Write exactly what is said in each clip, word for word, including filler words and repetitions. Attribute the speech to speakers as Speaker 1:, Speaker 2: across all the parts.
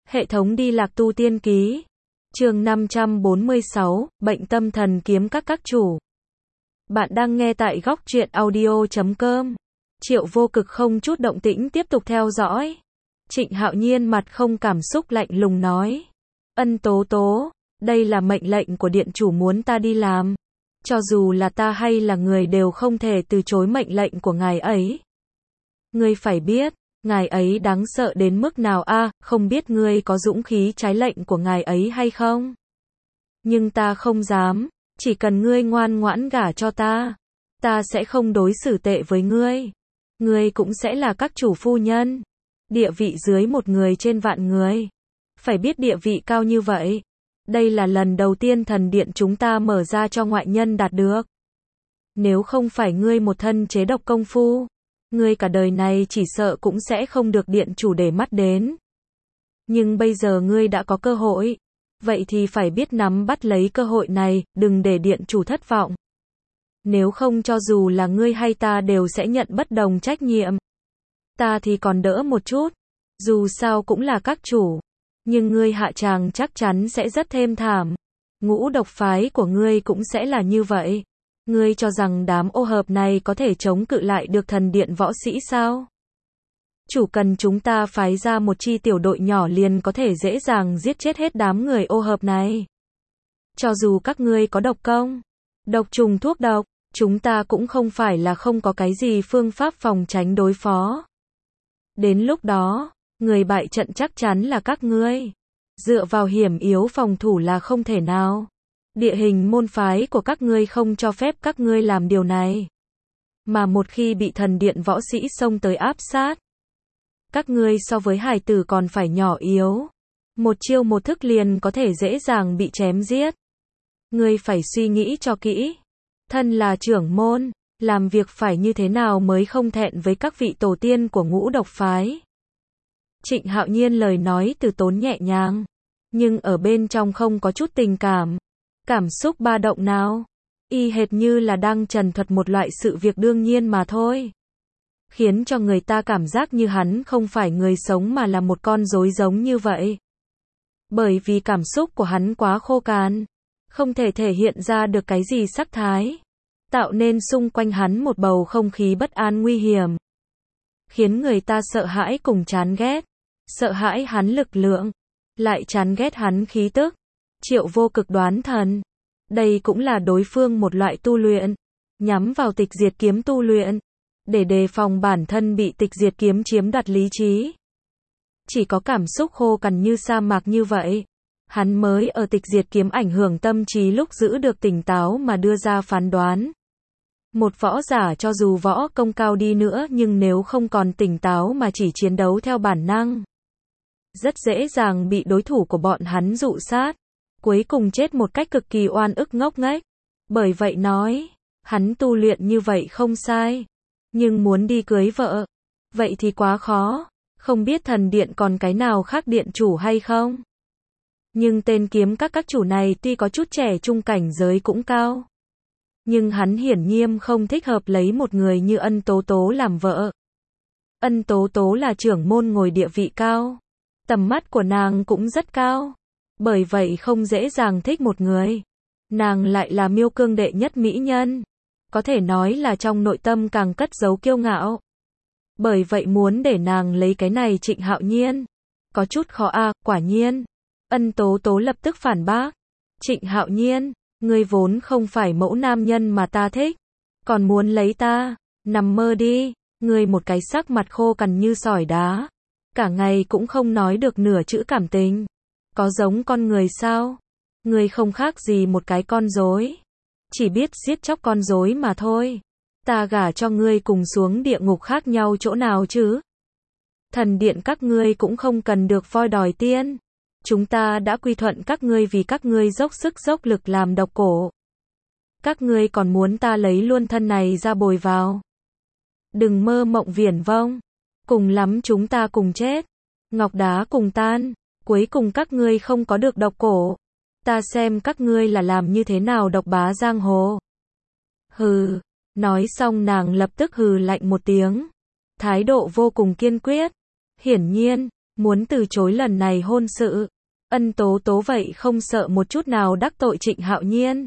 Speaker 1: Hệ thống đi lạc tu tiên ký. Chương năm trăm bốn mươi sáu, bệnh tâm thần kiếm các các chủ. Bạn đang nghe tại góc truyện audio chấm com. Triệu Vô Cực không chút động tĩnh tiếp tục theo dõi. Trịnh Hạo Nhiên mặt không cảm xúc lạnh lùng nói. Ân Tố Tố, đây là mệnh lệnh của điện chủ muốn ta đi làm. Cho dù là ta hay là người đều không thể từ chối mệnh lệnh của ngài ấy. Ngươi phải biết, ngài ấy đáng sợ đến mức nào a, à, không biết ngươi có dũng khí trái lệnh của ngài ấy hay không? Nhưng ta không dám, chỉ cần ngươi ngoan ngoãn gả cho ta, ta sẽ không đối xử tệ với ngươi. Ngươi cũng sẽ là các chủ phu nhân, địa vị dưới một người trên vạn người. Phải biết địa vị cao như vậy, đây là lần đầu tiên thần điện chúng ta mở ra cho ngoại nhân đạt được. Nếu không phải ngươi một thân chế độc công phu, ngươi cả đời này chỉ sợ cũng sẽ không được điện chủ để mắt đến. Nhưng bây giờ ngươi đã có cơ hội, vậy thì phải biết nắm bắt lấy cơ hội này, đừng để điện chủ thất vọng. Nếu không cho dù là ngươi hay ta đều sẽ nhận bất đồng trách nhiệm. Ta thì còn đỡ một chút, dù sao cũng là các chủ, nhưng ngươi hạ tràng chắc chắn sẽ rất thê thảm. Ngũ độc phái của ngươi cũng sẽ là như vậy. Ngươi cho rằng đám ô hợp này có thể chống cự lại được thần điện võ sĩ sao? Chủ cần chúng ta phái ra một chi tiểu đội nhỏ liền có thể dễ dàng giết chết hết đám người ô hợp này. Cho dù các ngươi có độc công, độc trùng thuốc độc, chúng ta cũng không phải là không có cái gì phương pháp phòng tránh đối phó. Đến lúc đó, người bại trận chắc chắn là các ngươi. Dựa vào hiểm yếu phòng thủ là không thể nào. Địa hình môn phái của các ngươi không cho phép các ngươi làm điều này. Mà một khi bị thần điện võ sĩ xông tới áp sát, các ngươi so với hài tử còn phải nhỏ yếu. Một chiêu một thức liền có thể dễ dàng bị chém giết. Ngươi phải suy nghĩ cho kỹ. Thân là trưởng môn, làm việc phải như thế nào mới không thẹn với các vị tổ tiên của ngũ độc phái. Trịnh Hạo Nhiên lời nói từ tốn nhẹ nhàng, nhưng ở bên trong không có chút tình cảm. Cảm xúc ba động nào, y hệt như là đang trần thuật một loại sự việc đương nhiên mà thôi. Khiến cho người ta cảm giác như hắn không phải người sống mà là một con rối giống như vậy. Bởi vì cảm xúc của hắn quá khô cạn, không thể thể hiện ra được cái gì sắc thái, tạo nên xung quanh hắn một bầu không khí bất an nguy hiểm. Khiến người ta sợ hãi cùng chán ghét, sợ hãi hắn lực lượng, lại chán ghét hắn khí tức. Triệu Vô Cực đoán thần, đây cũng là đối phương một loại tu luyện, nhắm vào tịch diệt kiếm tu luyện, để đề phòng bản thân bị tịch diệt kiếm chiếm đoạt lý trí. Chỉ có cảm xúc khô cằn như sa mạc như vậy, hắn mới ở tịch diệt kiếm ảnh hưởng tâm trí lúc giữ được tỉnh táo mà đưa ra phán đoán. Một võ giả cho dù võ công cao đi nữa nhưng nếu không còn tỉnh táo mà chỉ chiến đấu theo bản năng, rất dễ dàng bị đối thủ của bọn hắn dụ sát. Cuối cùng chết một cách cực kỳ oan ức ngốc nghếch. Bởi vậy nói, hắn tu luyện như vậy không sai. Nhưng muốn đi cưới vợ, vậy thì quá khó. Không biết thần điện còn cái nào khác điện chủ hay không? Nhưng tên kiếm các các chủ này tuy có chút trẻ trung cảnh giới cũng cao. Nhưng hắn hiển nhiên không thích hợp lấy một người như Ân Tố Tố làm vợ. Ân Tố Tố là trưởng môn ngồi địa vị cao. Tầm mắt của nàng cũng rất cao. Bởi vậy không dễ dàng thích một người. Nàng lại là miêu cương đệ nhất mỹ nhân. Có thể nói là trong nội tâm càng cất giấu kiêu ngạo. Bởi vậy muốn để nàng lấy cái này Trịnh Hạo Nhiên. Có chút khó a, à, quả nhiên. Ân Tố Tố lập tức phản bác. Trịnh Hạo Nhiên, ngươi vốn không phải mẫu nam nhân mà ta thích. Còn muốn lấy ta, nằm mơ đi. Ngươi một cái sắc mặt khô cằn như sỏi đá. Cả ngày cũng không nói được nửa chữ cảm tình. Có giống con người sao? Ngươi không khác gì một cái con rối. Chỉ biết giết chóc con rối mà thôi. Ta gả cho ngươi cùng xuống địa ngục khác nhau chỗ nào chứ? Thần điện các ngươi cũng không cần được voi đòi tiên. Chúng ta đã quy thuận các ngươi vì các ngươi dốc sức dốc lực làm độc cổ. Các ngươi còn muốn ta lấy luôn thân này ra bồi vào. Đừng mơ mộng viển vông. Cùng lắm chúng ta cùng chết. Ngọc đá cùng tan. Cuối cùng các ngươi không có được độc cổ. Ta xem các ngươi là làm như thế nào độc bá giang hồ. Hừ. Nói xong nàng lập tức hừ lạnh một tiếng. Thái độ vô cùng kiên quyết. Hiển nhiên, muốn từ chối lần này hôn sự. Ân Tố Tố vậy không sợ một chút nào đắc tội Trịnh Hạo Nhiên.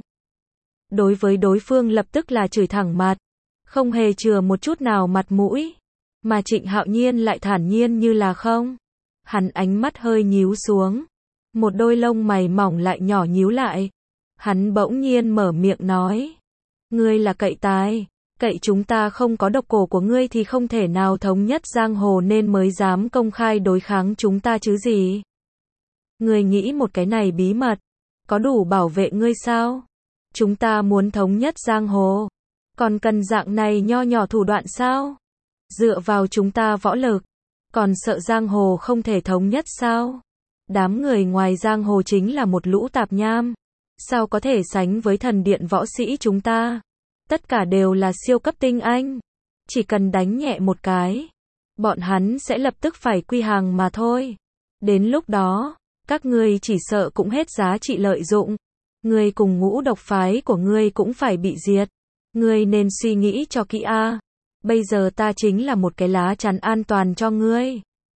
Speaker 1: Đối với đối phương lập tức là chửi thẳng mặt, không hề chừa một chút nào mặt mũi. Mà Trịnh Hạo Nhiên lại thản nhiên như là không. Hắn ánh mắt hơi nhíu xuống, một đôi lông mày mỏng lại nhỏ nhíu lại. Hắn bỗng nhiên mở miệng nói, ngươi là cậy tài, cậy chúng ta không có độc cổ của ngươi thì không thể nào thống nhất giang hồ nên mới dám công khai đối kháng chúng ta chứ gì. Ngươi nghĩ một cái này bí mật, có đủ bảo vệ ngươi sao? Chúng ta muốn thống nhất giang hồ, còn cần dạng này nho nhỏ thủ đoạn sao? Dựa vào chúng ta võ lực, còn sợ giang hồ không thể thống nhất sao? Đám người ngoài giang hồ chính là một lũ tạp nham, sao có thể sánh với thần điện võ sĩ chúng ta? Tất cả đều là siêu cấp tinh anh, chỉ cần đánh nhẹ một cái, bọn hắn sẽ lập tức phải quy hàng mà thôi. Đến lúc đó, các ngươi chỉ sợ cũng hết giá trị lợi dụng. Ngươi cùng ngũ độc phái của ngươi cũng phải bị diệt. Ngươi nên suy nghĩ cho kỹ a. Bây giờ ta chính là một cái lá chắn an toàn cho ngươi.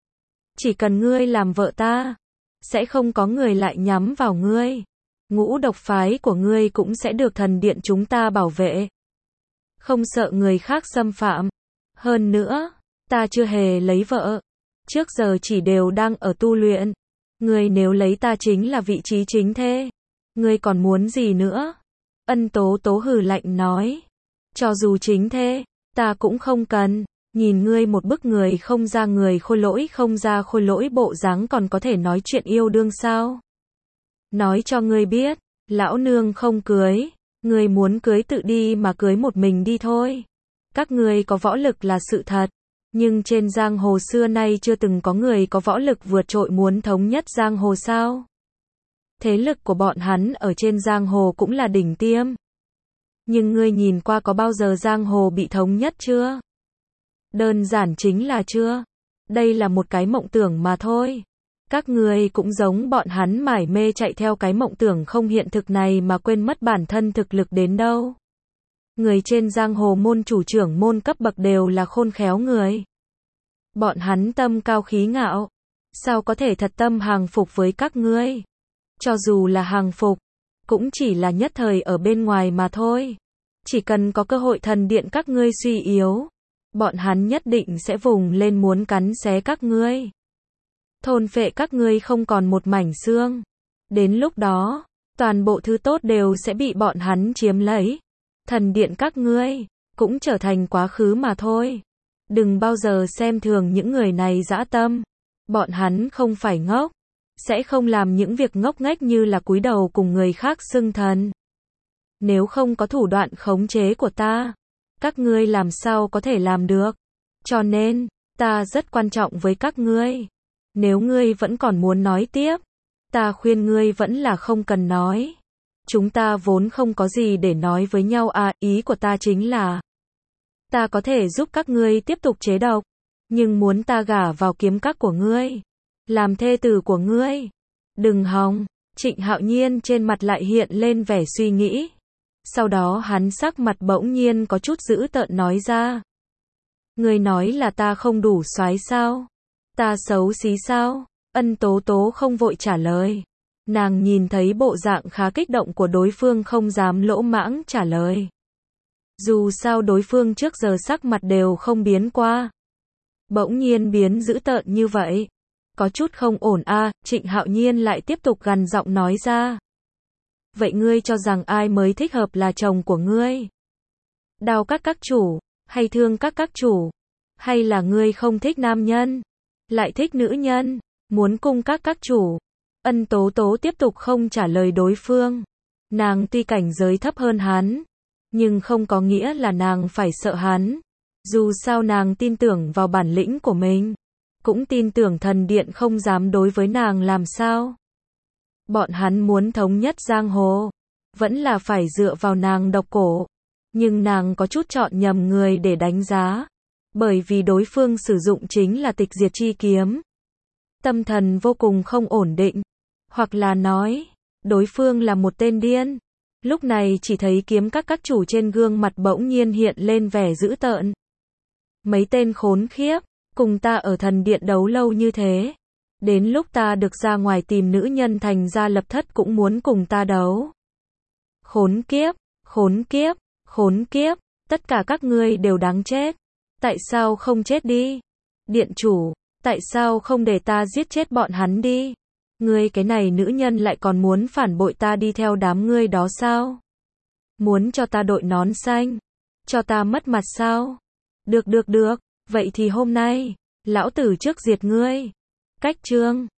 Speaker 1: Chỉ cần ngươi làm vợ ta, sẽ không có người lại nhắm vào ngươi. Ngũ độc phái của ngươi cũng sẽ được thần điện chúng ta bảo vệ. Không sợ người khác xâm phạm. Hơn nữa, ta chưa hề lấy vợ. Trước giờ chỉ đều đang ở tu luyện. Ngươi nếu lấy ta chính là vị trí chính thê. Ngươi còn muốn gì nữa? Ân Tố Tố hừ lạnh nói. Cho dù chính thê, ta cũng không cần. Nhìn ngươi một bức người không ra người khôi lỗi không ra khôi lỗi bộ dáng còn có thể nói chuyện yêu đương sao? Nói cho ngươi biết, lão nương không cưới. Ngươi muốn cưới tự đi mà cưới một mình đi thôi. Các ngươi có võ lực là sự thật. Nhưng trên giang hồ xưa nay chưa từng có người có võ lực vượt trội muốn thống nhất giang hồ sao? Thế lực của bọn hắn ở trên giang hồ cũng là đỉnh tiêm. Nhưng ngươi nhìn qua có bao giờ giang hồ bị thống nhất chưa? Đơn giản chính là chưa. Đây là một cái mộng tưởng mà thôi. Các ngươi cũng giống bọn hắn mải mê chạy theo cái mộng tưởng không hiện thực này mà quên mất bản thân thực lực đến đâu. Người trên giang hồ môn chủ trưởng môn cấp bậc đều là khôn khéo người. Bọn hắn tâm cao khí ngạo, sao có thể thật tâm hàng phục với các ngươi? Cho dù là hàng phục, cũng chỉ là nhất thời ở bên ngoài mà thôi. Chỉ cần có cơ hội thần điện các ngươi suy yếu, bọn hắn nhất định sẽ vùng lên muốn cắn xé các ngươi. Thôn phệ các ngươi không còn một mảnh xương. Đến lúc đó, toàn bộ thứ tốt đều sẽ bị bọn hắn chiếm lấy. Thần điện các ngươi cũng trở thành quá khứ mà thôi. Đừng bao giờ xem thường những người này dã tâm. Bọn hắn không phải ngốc, sẽ không làm những việc ngốc nghếch như là cúi đầu cùng người khác xưng thần. Nếu không có thủ đoạn khống chế của ta, các ngươi làm sao có thể làm được? Cho nên, ta rất quan trọng với các ngươi. Nếu ngươi vẫn còn muốn nói tiếp, ta khuyên ngươi vẫn là không cần nói. Chúng ta vốn không có gì để nói với nhau à, ý của ta chính là ta có thể giúp các ngươi tiếp tục chế độc, nhưng muốn ta gả vào kiếm các của ngươi, làm thê tử của ngươi. Đừng hòng. Trịnh Hạo Nhiên trên mặt lại hiện lên vẻ suy nghĩ. Sau đó hắn sắc mặt bỗng nhiên có chút dữ tợn nói ra. Ngươi nói là ta không đủ soái sao? Ta xấu xí sao? Ân Tố Tố không vội trả lời. Nàng nhìn thấy bộ dạng khá kích động của đối phương không dám lỗ mãng trả lời. Dù sao đối phương trước giờ sắc mặt đều không biến qua. Bỗng nhiên biến dữ tợn như vậy. Có chút không ổn a. À, Trịnh Hạo Nhiên lại tiếp tục gằn giọng nói ra. Vậy ngươi cho rằng ai mới thích hợp là chồng của ngươi? Đao các các chủ, hay thương các các chủ? Hay là ngươi không thích nam nhân, lại thích nữ nhân, muốn cung các các chủ? Ân Tố Tố tiếp tục không trả lời đối phương. Nàng tuy cảnh giới thấp hơn hắn, nhưng không có nghĩa là nàng phải sợ hắn. Dù sao nàng tin tưởng vào bản lĩnh của mình, cũng tin tưởng thần điện không dám đối với nàng làm sao. Bọn hắn muốn thống nhất giang hồ, vẫn là phải dựa vào nàng độc cổ. Nhưng nàng có chút chọn nhầm người để đánh giá, bởi vì đối phương sử dụng chính là tịch diệt chi kiếm. Tâm thần vô cùng không ổn định, hoặc là nói, đối phương là một tên điên. Lúc này chỉ thấy kiếm các các chủ trên gương mặt bỗng nhiên hiện lên vẻ dữ tợn. Mấy tên khốn khiếp, cùng ta ở thần điện đấu lâu như thế, Đến lúc ta được ra ngoài tìm nữ nhân thành ra lập thất cũng muốn cùng ta đấu. Khốn kiếp, khốn kiếp, khốn kiếp, tất cả các ngươi đều đáng chết. Tại sao không chết đi? Điện chủ, tại sao không để ta giết chết bọn hắn đi? Ngươi cái này nữ nhân lại còn muốn phản bội ta đi theo đám ngươi đó sao? Muốn cho ta đội nón xanh? Cho ta mất mặt sao? Được được được, vậy thì hôm nay, lão tử trước diệt ngươi. Cách chương